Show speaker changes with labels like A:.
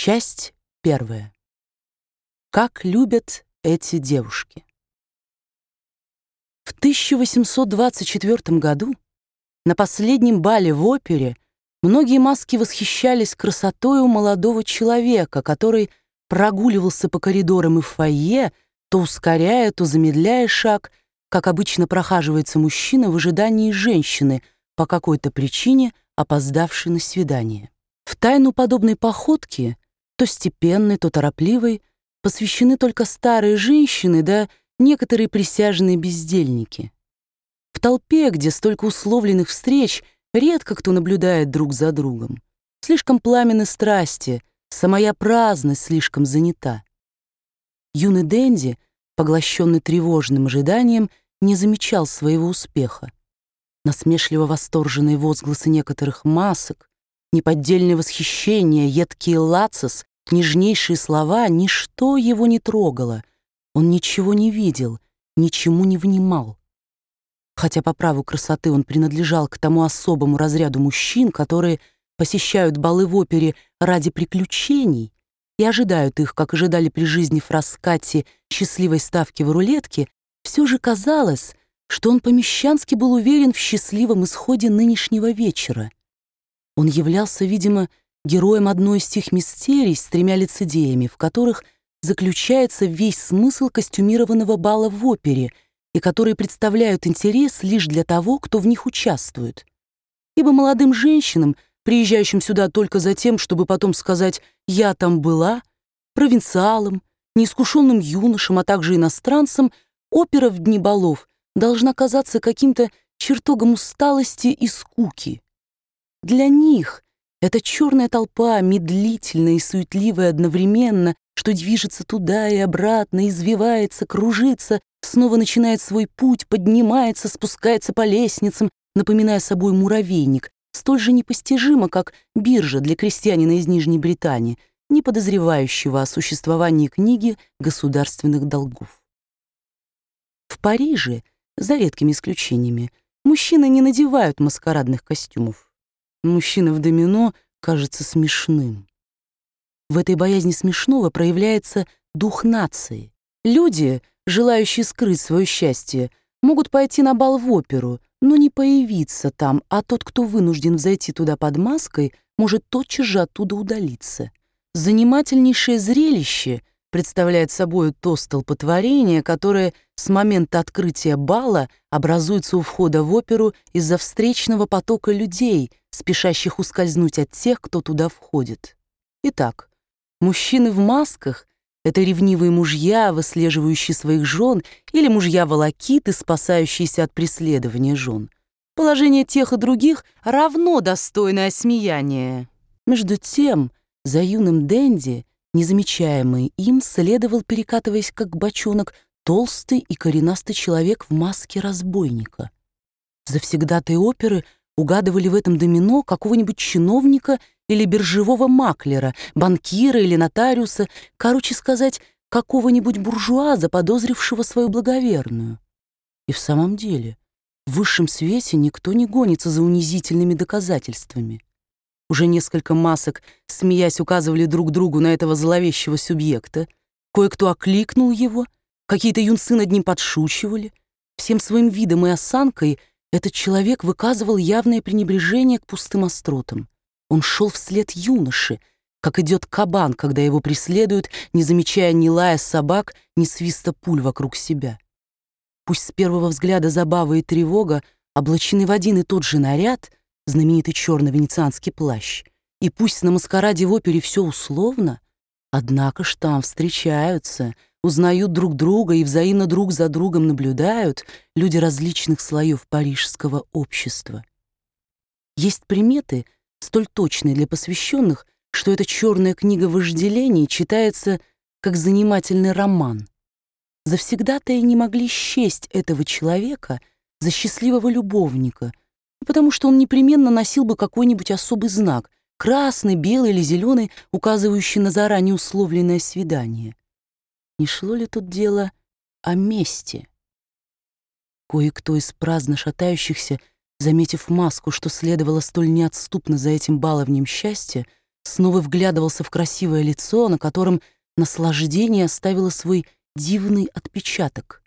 A: Часть первая. Как любят эти девушки. В 1824 году на последнем бале в опере многие маски восхищались красотою молодого человека, который прогуливался по коридорам и фойе, то ускоряя, то замедляя шаг, как обычно прохаживается мужчина в ожидании женщины, по какой-то причине опоздавшей на свидание. В тайну подобной походки, то степенной, то торопливой, посвящены только старые женщины да некоторые присяжные бездельники. В толпе, где столько условленных встреч, редко кто наблюдает друг за другом. Слишком пламенны страсти, самая праздность слишком занята. Юный Дэнди, поглощенный тревожным ожиданием, не замечал своего успеха. Насмешливо восторженные возгласы некоторых масок, неподдельное восхищение, едкий лацис, нежнейшие слова — ничто его не трогало. Он ничего не видел, ничему не внимал. Хотя по праву красоты он принадлежал к тому особому разряду мужчин, которые посещают балы в опере ради приключений и ожидают их, как ожидали при жизни Фраскати счастливой ставки в рулетке, все же казалось, что он по-мещански был уверен в счастливом исходе нынешнего вечера. Он являлся, видимо, героем одной из тех мистерий с тремя лицедеями, в которых заключается весь смысл костюмированного бала в опере и которые представляют интерес лишь для того, кто в них участвует. Ибо молодым женщинам, приезжающим сюда только за тем, чтобы потом сказать «я там была», провинциалам, неискушенным юношам, а также иностранцам, опера в дни балов должна казаться каким-то чертогом усталости и скуки. Для них эта черная толпа, медлительная и суетливая одновременно, что движется туда и обратно, извивается, кружится, снова начинает свой путь, поднимается, спускается по лестницам, напоминая собой муравейник, столь же непостижимо, как биржа для крестьянина из Нижней Британии, не подозревающего о существовании книги государственных долгов. В Париже, за редкими исключениями, мужчины не надевают маскарадных костюмов. Мужчина в домино кажется смешным. В этой боязни смешного проявляется дух нации. Люди, желающие скрыть свое счастье, могут пойти на бал в оперу, но не появиться там, а тот, кто вынужден взойти туда под маской, может тотчас же оттуда удалиться. Занимательнейшее зрелище представляет собой то столпотворение, которое с момента открытия бала образуется у входа в оперу из-за встречного потока людей, спешащих ускользнуть от тех, кто туда входит. Итак, мужчины в масках — это ревнивые мужья, выслеживающие своих жен, или мужья-волокиты, спасающиеся от преследования жен. Положение тех и других равно достойно осмеяния. Между тем, за юным Дэнди, незамечаемый им, следовал, перекатываясь как бочонок, толстый и коренастый человек в маске разбойника. Завсегдатые оперы угадывали в этом домино какого-нибудь чиновника или биржевого маклера, банкира или нотариуса, короче сказать, какого-нибудь буржуа, заподозрившего свою благоверную. И в самом деле, в высшем свете никто не гонится за унизительными доказательствами. Уже несколько масок, смеясь, указывали друг другу на этого зловещего субъекта. Кое-кто окликнул его, какие-то юнцы над ним подшучивали. Всем своим видом и осанкой этот человек выказывал явное пренебрежение к пустым остротам. Он шел вслед юноши, как идет кабан, когда его преследуют, не замечая ни лая собак, ни свиста пуль вокруг себя. Пусть с первого взгляда забава и тревога облачены в один и тот же наряд, знаменитый черный венецианский плащ, и пусть на маскараде в опере все условно, однако ж там встречаются, узнают друг друга и взаимно друг за другом наблюдают люди различных слоев парижского общества. Есть приметы, столь точные для посвященных, что эта черная книга вожделений читается как занимательный роман. Завсегдатаи не могли счесть этого человека за счастливого любовника, потому что он непременно носил бы какой-нибудь особый знак — красный, белый или зеленый, указывающий на заранее условленное свидание. Не шло ли тут дело о мести? Кое-кто из праздно шатающихся, заметив маску, что следовало столь неотступно за этим баловнем счастья, снова вглядывался в красивое лицо, на котором наслаждение оставило свой дивный отпечаток.